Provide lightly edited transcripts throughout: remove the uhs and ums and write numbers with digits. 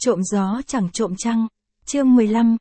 Trộm gió chẳng trộm trăng. Chương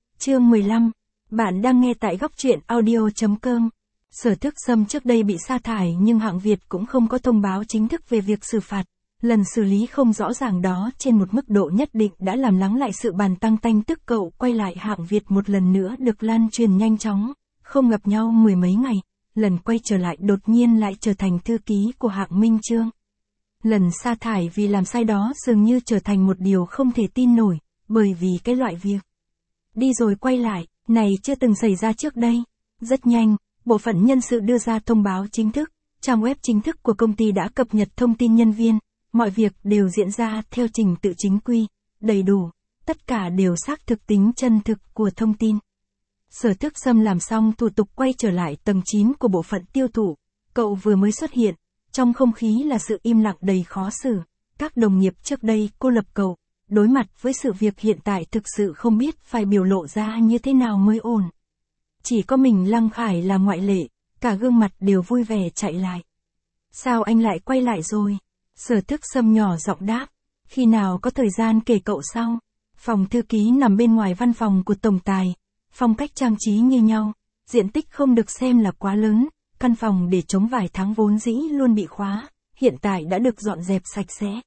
15. Bạn đang nghe tại góc truyện audio.com. Sở Thức Sâm trước đây bị sa thải nhưng Hạng Việt cũng không có thông báo chính thức về việc xử phạt. Lần xử lý không rõ ràng đó trên một mức độ nhất định đã làm lắng lại sự bàn tang tanh tức cậu quay lại Hạng Việt một lần nữa được lan truyền nhanh chóng, không gặp nhau mười mấy ngày, lần quay trở lại đột nhiên lại trở thành thư ký của Hạng Minh Chương. Lần sa thải vì làm sai đó dường như trở thành một điều không thể tin nổi, bởi vì cái loại việc đi rồi quay lại, này chưa từng xảy ra trước đây. Rất nhanh, bộ phận nhân sự đưa ra thông báo chính thức, trang web chính thức của công ty đã cập nhật thông tin nhân viên, mọi việc đều diễn ra theo trình tự chính quy, đầy đủ, tất cả đều xác thực tính chân thực của thông tin. Sở Thức Sâm làm xong thủ tục quay trở lại tầng 9 của bộ phận tiêu thụ, cậu vừa mới xuất hiện, trong không khí là sự im lặng đầy khó xử, các đồng nghiệp trước đây cô lập cậu, đối mặt với sự việc hiện tại thực sự không biết phải biểu lộ ra như thế nào mới ổn. Chỉ có mình Lăng Khải là ngoại lệ, cả gương mặt đều vui vẻ chạy lại. Sao anh lại quay lại rồi? Sở Thức Sâm nhỏ giọng đáp, khi nào có thời gian kể cậu sau. Phòng thư ký nằm bên ngoài văn phòng của tổng tài, phong cách trang trí như nhau, diện tích không được xem là quá lớn, căn phòng để trống vài tháng vốn dĩ luôn bị khóa, hiện tại đã được dọn dẹp sạch sẽ.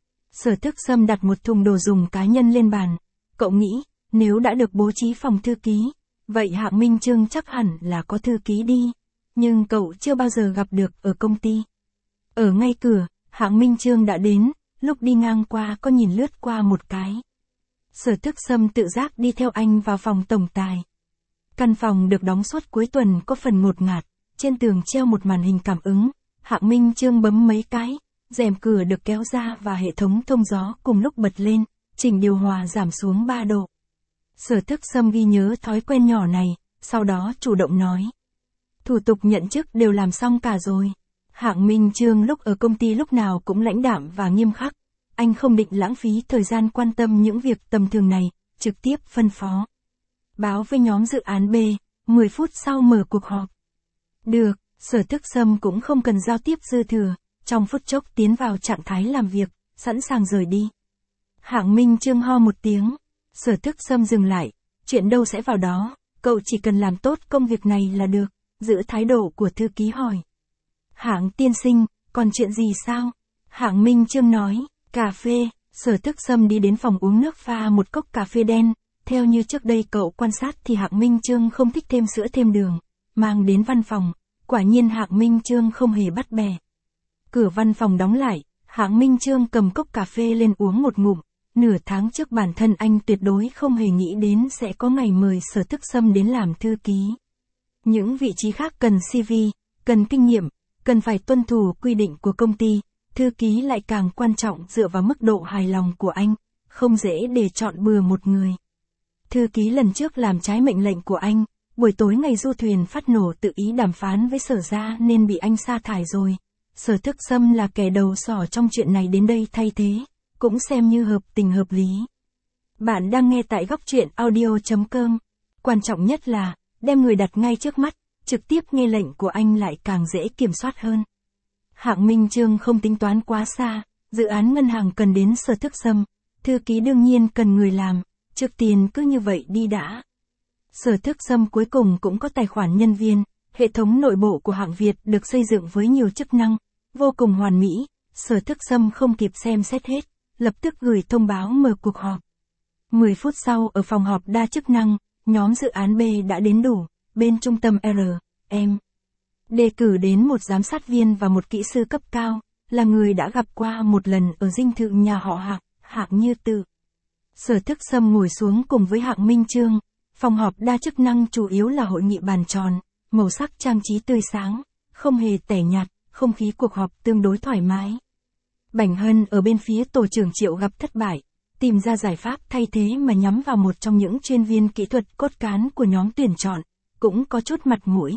Sở Thức Sâm đặt một thùng đồ dùng cá nhân lên bàn, cậu nghĩ, nếu đã được bố trí phòng thư ký, vậy Hạng Minh Chương chắc hẳn là có thư ký đi, nhưng cậu chưa bao giờ gặp được ở công ty. Ở ngay cửa, Hạng Minh Chương đã đến, lúc đi ngang qua có nhìn lướt qua một cái. Sở Thức Sâm tự giác đi theo anh vào phòng tổng tài. Căn phòng được đóng suốt cuối tuần có phần ngột ngạt, trên tường treo một màn hình cảm ứng, Hạng Minh Chương bấm mấy cái, rèm cửa được kéo ra và hệ thống thông gió cùng lúc bật lên, chỉnh điều hòa giảm xuống 3 độ. Sở Thức Sâm ghi nhớ thói quen nhỏ này, sau đó chủ động nói. Thủ tục nhận chức đều làm xong cả rồi. Hạng Minh Chương lúc ở công ty lúc nào cũng lãnh đạm và nghiêm khắc. Anh không định lãng phí thời gian quan tâm những việc tầm thường này, trực tiếp phân phó. Báo với nhóm dự án B, 10 phút sau mở cuộc họp. Được, Sở Thức Sâm cũng không cần giao tiếp dư thừa, trong phút chốc tiến vào trạng thái làm việc, sẵn sàng rời đi. Hạng Minh Chương ho một tiếng, Sở Thức Sâm dừng lại, chuyện đâu sẽ vào đó, cậu chỉ cần làm tốt công việc này là được, giữ thái độ của thư ký hỏi. Hạng tiên sinh, còn chuyện gì sao? Hạng Minh Chương nói, cà phê. Sở Thức Sâm đi đến phòng uống nước pha một cốc cà phê đen, theo như trước đây cậu quan sát thì Hạng Minh Chương không thích thêm sữa thêm đường, mang đến văn phòng, quả nhiên Hạng Minh Chương không hề bắt bẻ. Cửa văn phòng đóng lại, Hạng Minh Chương cầm cốc cà phê lên uống một ngụm, nửa tháng trước bản thân anh tuyệt đối không hề nghĩ đến sẽ có ngày mời Sở Thức Sâm đến làm thư ký. Những vị trí khác cần CV, cần kinh nghiệm, cần phải tuân thủ quy định của công ty, thư ký lại càng quan trọng dựa vào mức độ hài lòng của anh, không dễ để chọn bừa một người. Thư ký lần trước làm trái mệnh lệnh của anh, buổi tối ngày du thuyền phát nổ tự ý đàm phán với Sở gia nên bị anh sa thải rồi. Sở Thức Sâm là kẻ đầu sỏ trong chuyện này đến đây thay thế, cũng xem như hợp tình hợp lý. Bạn đang nghe tại góc truyện audio.com. Quan trọng nhất là, đem người đặt ngay trước mắt, trực tiếp nghe lệnh của anh lại càng dễ kiểm soát hơn. Hạng Minh Chương không tính toán quá xa, dự án ngân hàng cần đến Sở Thức Sâm, thư ký đương nhiên cần người làm, trước tiên cứ như vậy đi đã. Sở Thức Sâm cuối cùng cũng có tài khoản nhân viên, hệ thống nội bộ của Hạng Việt được xây dựng với nhiều chức năng, vô cùng hoàn mỹ, Sở Thức Sâm không kịp xem xét hết, lập tức gửi thông báo mở cuộc họp. 10 phút sau ở phòng họp đa chức năng, nhóm dự án B đã đến đủ, bên trung tâm RM đề cử đến một giám sát viên và một kỹ sư cấp cao, là người đã gặp qua một lần ở dinh thự nhà họ Hạng, Hạng Như Tự. Sở Thức Sâm ngồi xuống cùng với Hạng Minh Chương, phòng họp đa chức năng chủ yếu là hội nghị bàn tròn, màu sắc trang trí tươi sáng, không hề tẻ nhạt, không khí cuộc họp tương đối thoải mái. Bảnh Hân ở bên phía tổ trưởng Triệu gặp thất bại, tìm ra giải pháp thay thế mà nhắm vào một trong những chuyên viên kỹ thuật cốt cán của nhóm tuyển chọn, cũng có chút mặt mũi.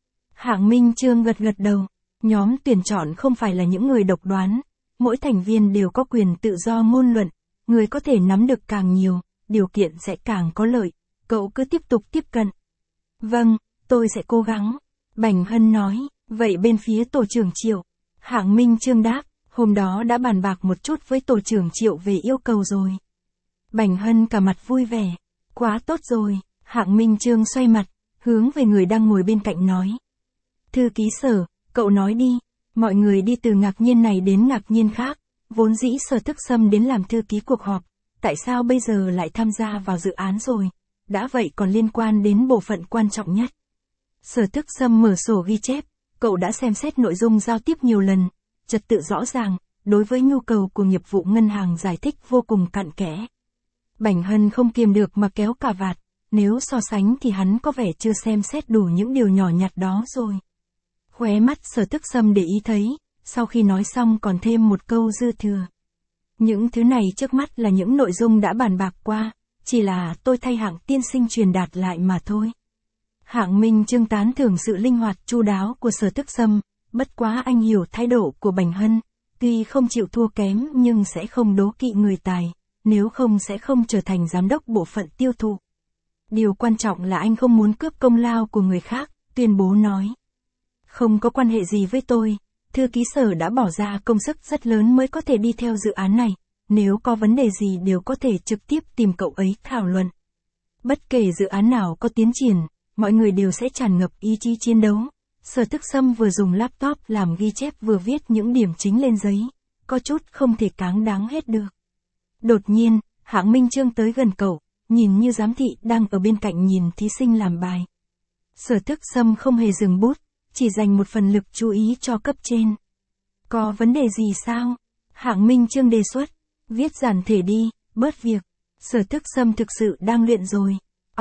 Hạng Minh Chương gật gật đầu, nhóm tuyển chọn không phải là những người độc đoán, mỗi thành viên đều có quyền tự do ngôn luận, người có thể nắm được càng nhiều, điều kiện sẽ càng có lợi, cậu cứ tiếp tục tiếp cận. Vâng, tôi sẽ cố gắng, Bảnh Hân nói, vậy bên phía tổ trưởng Triệu, Hạng Minh Chương đáp, hôm đó đã bàn bạc một chút với tổ trưởng Triệu về yêu cầu rồi. Bảnh Hân cả mặt vui vẻ. Quá tốt rồi, Hạng Minh Chương xoay mặt, hướng về người đang ngồi bên cạnh nói. Thư ký Sở, cậu nói đi. Mọi người đi từ ngạc nhiên này đến ngạc nhiên khác, vốn dĩ Sở Thức Sâm đến làm thư ký cuộc họp, tại sao bây giờ lại tham gia vào dự án rồi, đã vậy còn liên quan đến bộ phận quan trọng nhất. Sở Thức Sâm mở sổ ghi chép, cậu đã xem xét nội dung giao tiếp nhiều lần, trật tự rõ ràng, đối với nhu cầu của nghiệp vụ ngân hàng giải thích vô cùng cặn kẽ. Bảnh Hân không kiềm được mà kéo cà vạt, nếu so sánh thì hắn có vẻ chưa xem xét đủ những điều nhỏ nhặt đó rồi. Khóe mắt Sở Thức Sâm để ý thấy, sau khi nói xong còn thêm một câu dư thừa. Những thứ này trước mắt là những nội dung đã bàn bạc qua, chỉ là tôi thay Hạng tiên sinh truyền đạt lại mà thôi. Hạng Minh Chương tán thưởng sự linh hoạt chu đáo của Sở Thức Sâm, bất quá anh hiểu thái độ của Bảnh Hân, tuy không chịu thua kém nhưng sẽ không đố kỵ người tài, nếu không sẽ không trở thành giám đốc bộ phận tiêu thụ. Điều quan trọng là anh không muốn cướp công lao của người khác, tuyên bố nói. Không có quan hệ gì với tôi, thư ký Sở đã bỏ ra công sức rất lớn mới có thể đi theo dự án này, nếu có vấn đề gì đều có thể trực tiếp tìm cậu ấy thảo luận. Bất kể dự án nào có tiến triển, mọi người đều sẽ tràn ngập ý chí chiến đấu. Sở Thức Sâm vừa dùng laptop làm ghi chép vừa viết những điểm chính lên giấy, có chút không thể cáng đáng hết được. Đột nhiên, Hạng Minh Chương tới gần cậu, nhìn như giám thị đang ở bên cạnh nhìn thí sinh làm bài. Sở Thức Sâm không hề dừng bút, chỉ dành một phần lực chú ý cho cấp trên. Có vấn đề gì sao? Hạng Minh Chương đề xuất, viết giản thể đi, bớt việc. Sở Thức Sâm thực sự đang luyện rồi.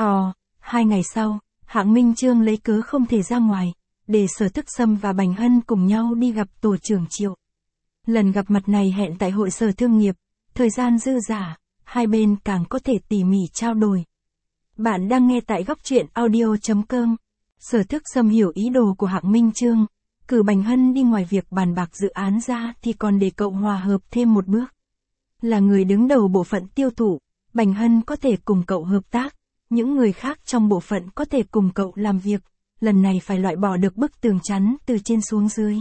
2 ngày sau, Hạng Minh Chương lấy cớ không thể ra ngoài, để Sở Thức Sâm và Bảnh Hân cùng nhau đi gặp tổ trưởng Triệu. Lần gặp mặt này hẹn tại hội sở thương nghiệp, thời gian dư dả, hai bên càng có thể tỉ mỉ trao đổi. Bạn đang nghe tại góc truyện audio.com. Sở Thức Sâm hiểu ý đồ của Hạng Minh Chương, cử Bảnh Hân đi ngoài việc bàn bạc dự án ra thì còn để cậu hòa hợp thêm một bước. Là người đứng đầu bộ phận tiêu thụ, Bảnh Hân có thể cùng cậu hợp tác, những người khác trong bộ phận có thể cùng cậu làm việc, lần này phải loại bỏ được bức tường chắn từ trên xuống dưới.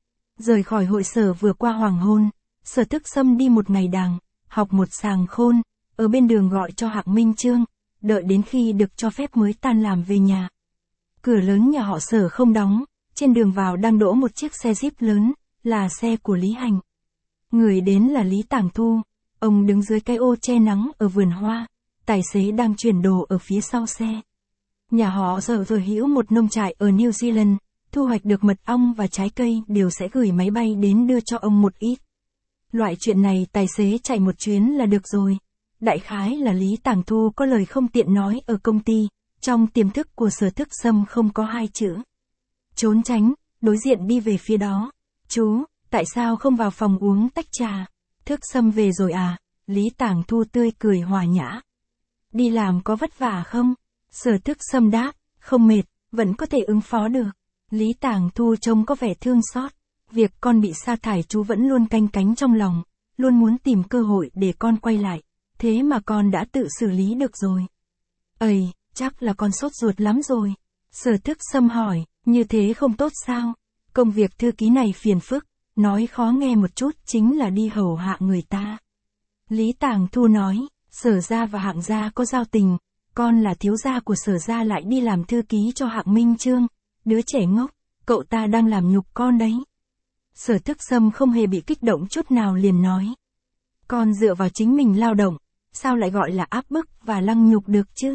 Rời khỏi hội sở vừa qua hoàng hôn, Sở Thức Sâm đi một ngày đàng, học một sàng khôn, ở bên đường gọi cho Hạng Minh Chương, đợi đến khi được cho phép mới tan làm về nhà. Cửa lớn nhà họ Sở không đóng, trên đường vào đang đỗ một chiếc xe Jeep lớn, là xe của Lý Hành. Người đến là Lý Tàng Thu, ông đứng dưới cái ô che nắng ở vườn hoa, tài xế đang chuyển đồ ở phía sau xe. Nhà họ Sở sở hữu một nông trại ở New Zealand, thu hoạch được mật ong và trái cây đều sẽ gửi máy bay đến đưa cho ông một ít. Loại chuyện này tài xế chạy một chuyến là được rồi. Đại khái là Lý Tàng Thu có lời không tiện nói ở công ty, trong tiềm thức của Sở Thức Sâm không có hai chữ. Trốn tránh, đối diện đi về phía đó. Chú, tại sao không vào phòng uống tách trà? Thức Sâm về rồi à? Lý Tàng Thu tươi cười hòa nhã. Đi làm có vất vả không? Sở Thức Sâm đáp, không mệt, vẫn có thể ứng phó được. Lý Tàng Thu trông có vẻ thương xót. Việc con bị sa thải chú vẫn luôn canh cánh trong lòng, luôn muốn tìm cơ hội để con quay lại. Thế mà con đã tự xử lý được rồi. Ây, chắc là con sốt ruột lắm rồi. Sở Thức Sâm hỏi, như thế không tốt sao? Công việc thư ký này phiền phức, nói khó nghe một chút chính là đi hầu hạ người ta. Lý Tàng Thu nói, Sở gia và Hạng gia có giao tình, con là thiếu gia của Sở gia lại đi làm thư ký cho Hạng Minh Chương, đứa trẻ ngốc, cậu ta đang làm nhục con đấy. Sở Thức Sâm không hề bị kích động chút nào liền nói. Con dựa vào chính mình lao động, sao lại gọi là áp bức và lăng nhục được chứ?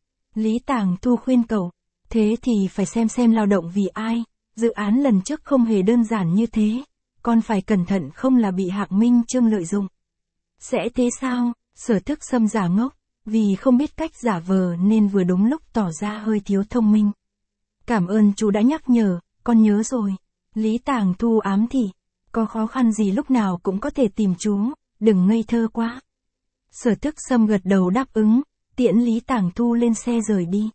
Lý Tàng Thu khuyên cậu, thế thì phải xem lao động vì ai, dự án lần trước không hề đơn giản như thế, con phải cẩn thận không là bị Hạng Minh Chương lợi dụng. Sẽ thế sao? Sở Thức Sâm giả ngốc, vì không biết cách giả vờ nên vừa đúng lúc tỏ ra hơi thiếu thông minh. Cảm ơn chú đã nhắc nhở, con nhớ rồi. Lý Tàng Thu ám thị, có khó khăn gì lúc nào cũng có thể tìm chú, đừng ngây thơ quá. Sở Thức Sâm gật đầu đáp ứng, tiễn Lý Tàng Thu lên xe rời đi.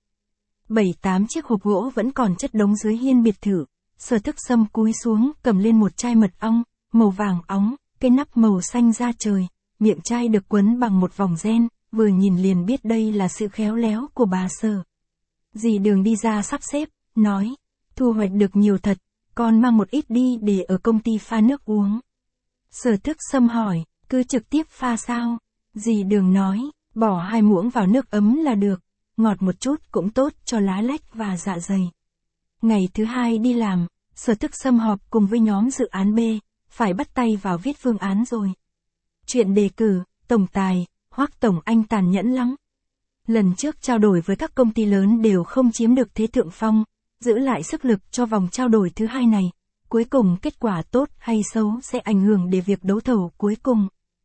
7-8 chiếc hộp gỗ vẫn còn chất đống dưới hiên biệt thự. Sở Thức Sâm cúi xuống cầm lên một chai mật ong, màu vàng óng, cái nắp màu xanh da trời, miệng chai được quấn bằng một vòng ren, vừa nhìn liền biết đây là sự khéo léo của bà Sở. Dì Đường đi ra sắp xếp, nói, thu hoạch được nhiều thật, con mang một ít đi để ở công ty pha nước uống. Sở Thức Sâm hỏi, cứ trực tiếp pha sao? Dì Đường nói, Bỏ 2 muỗng vào nước ấm là được, ngọt một chút cũng tốt cho lá lách và dạ dày. Ngày thứ 2 đi làm, Sở Thức Sâm họp cùng với nhóm dự án B, phải bắt tay vào viết phương án rồi. Chuyện đề cử, tổng tài, Hoắc tổng anh tàn nhẫn lắm. Lần trước trao đổi với các công ty lớn đều không chiếm được thế thượng phong, giữ lại sức lực cho vòng trao đổi thứ 2 này. Cuối cùng kết quả tốt hay xấu sẽ ảnh hưởng đến việc đấu thầu cuối cùng.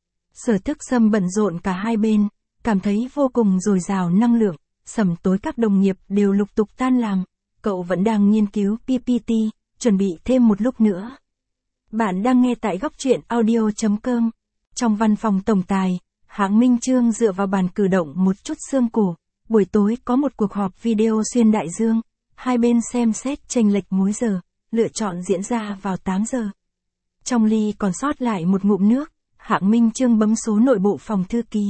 Sở Thức Sâm bận rộn cả hai bên, cảm thấy vô cùng dồi dào năng lượng, sẩm tối các đồng nghiệp đều lục tục tan làm, cậu vẫn đang nghiên cứu PPT, chuẩn bị thêm một lúc nữa. Bạn đang nghe tại góc truyện audio.com. Trong văn phòng tổng tài, Hạng Minh Chương dựa vào bàn cử động một chút xương cổ. Buổi tối có một cuộc họp video xuyên đại dương, hai bên xem xét chênh lệch múi giờ, lựa chọn diễn ra vào 8 giờ. Trong ly còn sót lại một ngụm nước, Hạng Minh Chương bấm số nội bộ phòng thư ký.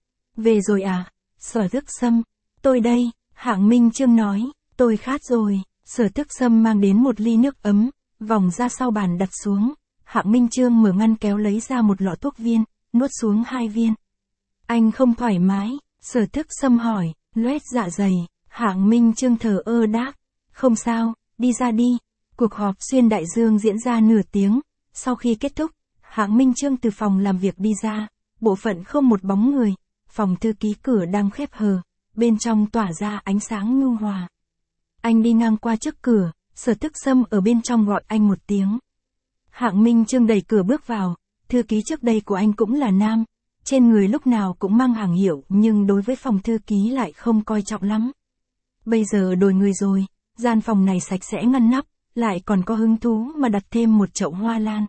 Về rồi à? Sở Thức Sâm. Tôi đây, Hạng Minh Chương nói, tôi khát rồi. Sở Thức Sâm mang đến một ly nước ấm, vòng ra sau bàn đặt xuống. Hạng Minh Chương mở ngăn kéo lấy ra một lọ thuốc viên, nuốt xuống 2 viên. Anh không thoải mái, Sở Thức Sâm hỏi, loét dạ dày. Hạng Minh Chương thờ ơ đáp, không sao, đi ra đi. Cuộc họp xuyên đại dương diễn ra nửa tiếng, sau khi kết thúc, Hạng Minh Chương từ phòng làm việc đi ra, bộ phận không một bóng người, phòng thư ký cửa đang khép hờ, bên trong tỏa ra ánh sáng nhu hòa. Anh đi ngang qua trước cửa, Sở Thức Sâm ở bên trong gọi anh một tiếng. Hạng Minh Chương đẩy cửa bước vào, thư ký trước đây của anh cũng là nam, trên người lúc nào cũng mang hàng hiệu nhưng đối với phòng thư ký lại không coi trọng lắm. Bây giờ đổi người rồi, gian phòng này sạch sẽ ngăn nắp, lại còn có hứng thú mà đặt thêm một chậu hoa lan.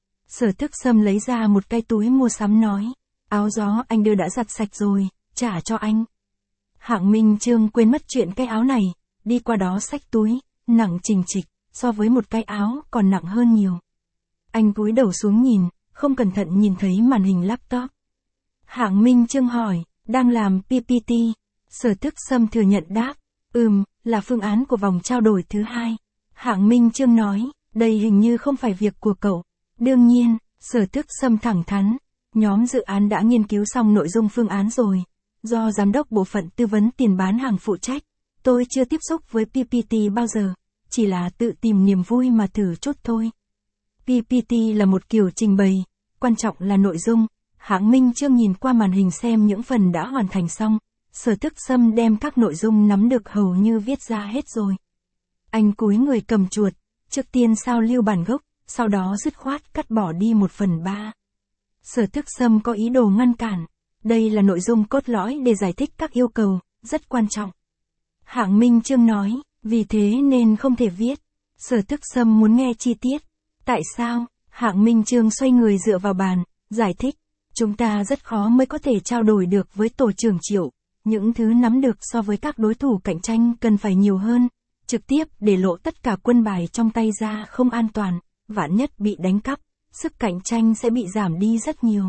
Sở Thức Sâm lấy ra một cái túi mua sắm nói, áo gió anh đưa đã giặt sạch rồi, trả cho anh. Hạng Minh Chương quên mất chuyện cái áo này, đi qua đó xách túi, nặng chình chịch, so với một cái áo còn nặng hơn nhiều. Anh cúi đầu xuống nhìn, không cẩn thận nhìn thấy màn hình laptop. Hạng Minh Chương hỏi, đang làm PPT. Sở Thức Sâm thừa nhận đáp, là phương án của vòng trao đổi thứ 2. Hạng Minh Chương nói, đây hình như không phải việc của cậu. Đương nhiên, Sở Thức Sâm thẳng thắn, nhóm dự án đã nghiên cứu xong nội dung phương án rồi. Do giám đốc bộ phận tư vấn tiền bán hàng phụ trách, tôi chưa tiếp xúc với PPT bao giờ, chỉ là tự tìm niềm vui mà thử chút thôi. PPT là một kiểu trình bày, quan trọng là nội dung. Hạng Minh Chương nhìn qua màn hình xem những phần đã hoàn thành xong, Sở Thức Sâm đem các nội dung nắm được hầu như viết ra hết rồi. Anh cúi người cầm chuột, trước tiên sao lưu bản gốc, sau đó dứt khoát cắt bỏ đi 1/3. Sở Thức Sâm có ý đồ ngăn cản, đây là nội dung cốt lõi để giải thích các yêu cầu, rất quan trọng. Hạng Minh Chương nói, vì thế nên không thể viết. Sở Thức Sâm muốn nghe chi tiết. Tại sao? Hạng Minh Chương xoay người dựa vào bàn, giải thích. Chúng ta rất khó mới có thể trao đổi được với tổ trưởng Triệu. Những thứ nắm được so với các đối thủ cạnh tranh cần phải nhiều hơn. Trực tiếp để lộ tất cả quân bài trong tay ra không an toàn, vạn nhất bị đánh cắp, sức cạnh tranh sẽ bị giảm đi rất nhiều.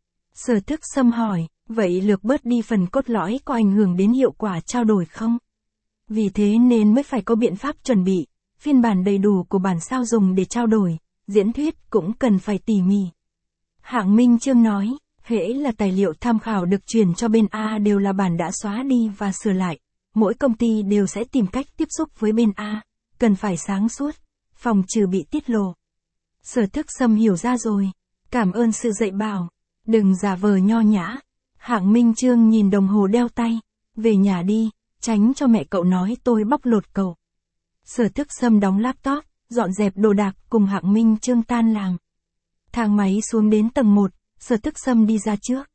Sở Thức Sâm hỏi, vậy lược bớt đi phần cốt lõi có ảnh hưởng đến hiệu quả trao đổi không? Vì thế nên mới phải có biện pháp chuẩn bị, phiên bản đầy đủ của bản sao dùng để trao đổi, diễn thuyết cũng cần phải tỉ mỉ. Hạng Minh Chương nói, hễ là tài liệu tham khảo được truyền cho bên A đều là bản đã xóa đi và sửa lại. Mỗi công ty đều sẽ tìm cách tiếp xúc với bên A, cần phải sáng suốt, phòng trừ bị tiết lộ. Sở Thức Sâm hiểu ra rồi, cảm ơn sự dạy bảo, đừng giả vờ nho nhã. Hạng Minh Chương nhìn đồng hồ đeo tay, về nhà đi, tránh cho mẹ cậu nói tôi bóc lột cậu. Sở Thức Sâm đóng laptop, dọn dẹp đồ đạc cùng Hạng Minh Chương tan làm. Thang máy xuống đến tầng 1, Sở Thức Sâm đi ra trước.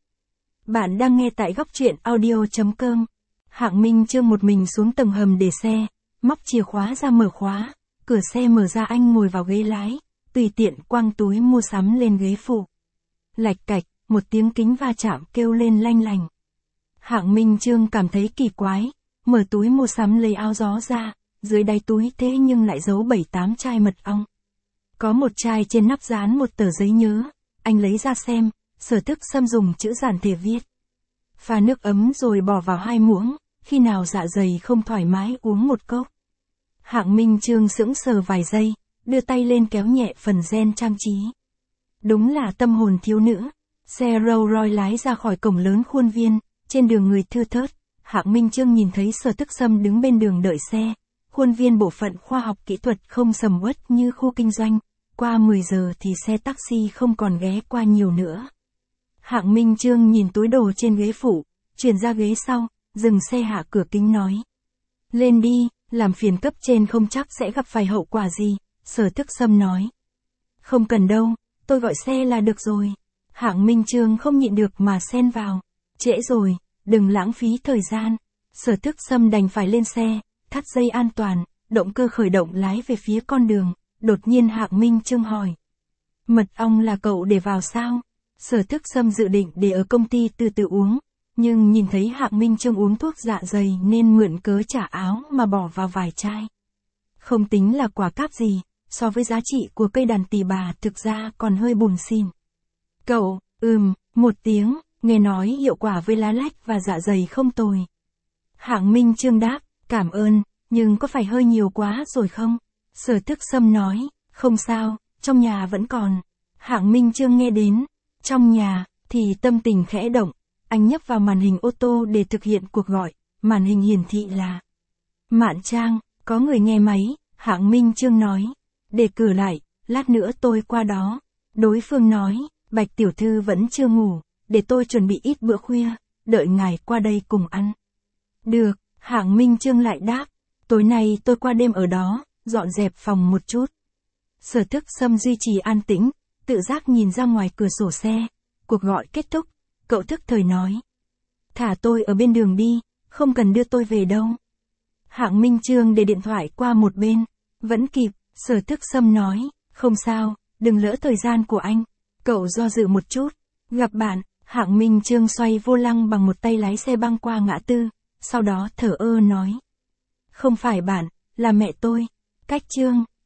Bạn đang nghe tại góc truyện audio.com. Hạng Minh Chương một mình xuống tầng hầm để xe, móc chìa khóa ra mở khóa, cửa xe mở ra anh ngồi vào ghế lái, tùy tiện quăng túi mua sắm lên ghế phụ. Lạch cạch, một tiếng kính va chạm kêu lên lanh lành. Hạng Minh Chương cảm thấy kỳ quái, mở túi mua sắm lấy áo gió ra, dưới đáy túi thế nhưng lại giấu 7-8 chai mật ong. Có một chai trên nắp dán một tờ giấy nhớ, anh lấy ra xem, Sở Thức Sâm dùng chữ giản thể viết. Pha nước ấm rồi bỏ vào 2 muỗng, khi nào dạ dày không thoải mái uống một cốc. Hạng Minh Chương sững sờ vài giây, đưa tay lên kéo nhẹ phần gen trang trí. Đúng là tâm hồn thiếu nữ. Xe Rolls Royce lái ra khỏi cổng lớn khuôn viên, trên đường người thưa thớt, Hạng Minh Chương nhìn thấy Sở Tức Sâm đứng bên đường đợi xe. Khuôn viên bộ phận khoa học kỹ thuật không sầm uất như khu kinh doanh, qua 10 giờ thì xe taxi không còn ghé qua nhiều nữa. Hạng Minh Chương nhìn túi đồ trên ghế phụ, chuyển ra ghế sau, dừng xe hạ cửa kính nói. Lên đi, làm phiền cấp trên không chắc sẽ gặp phải hậu quả gì, Sở Tức Sâm nói. Không cần đâu, tôi gọi xe là được rồi. Hạng Minh Chương không nhịn được mà xen vào. Trễ rồi, đừng lãng phí thời gian. Sở Tức Sâm đành phải lên xe, thắt dây an toàn, động cơ khởi động lái về phía con đường. Đột nhiên Hạng Minh Chương hỏi. Mật ong là cậu để vào sao? Sở Tức Sâm dự định để ở công ty từ từ uống, nhưng nhìn thấy Hạng Minh Chương uống thuốc dạ dày nên mượn cớ trả áo mà bỏ vào vài chai. Không tính là quả cáp gì, so với giá trị của cây đàn tỳ bà thực ra còn hơi bùn xỉn. Cậu, một tiếng, nghe nói hiệu quả với lá lách và dạ dày không tồi. Hạng Minh Chương đáp, cảm ơn, nhưng có phải hơi nhiều quá rồi không? Sở Tức Sâm nói, không sao, trong nhà vẫn còn. Hạng Minh Chương nghe đến, trong nhà, thì tâm tình khẽ động, anh nhấp vào màn hình ô tô để thực hiện cuộc gọi, màn hình hiển thị là Mạn Trang, có người nghe máy, Hạng Minh Chương nói, để cửa lại, lát nữa tôi qua đó. Đối phương nói, Bạch tiểu thư vẫn chưa ngủ, để tôi chuẩn bị ít bữa khuya, đợi ngài qua đây cùng ăn. Được, Hạng Minh Chương lại đáp, tối nay tôi qua đêm ở đó, dọn dẹp phòng một chút. Sở Tức Sâm duy trì an tĩnh, tự giác nhìn ra ngoài cửa sổ xe. Cuộc gọi kết thúc, cậu thức thời nói. Thả tôi ở bên đường đi, không cần đưa tôi về đâu. Hạng Minh Chương để điện thoại qua một bên. Vẫn kịp, Sở Tức Sâm nói, không sao, đừng lỡ thời gian của anh. Cậu do dự một chút. Gặp bạn, Hạng Minh Chương xoay vô lăng bằng một tay lái xe băng qua ngã tư, sau đó thở ơ nói. Không phải bạn, là mẹ tôi. Cách Chương.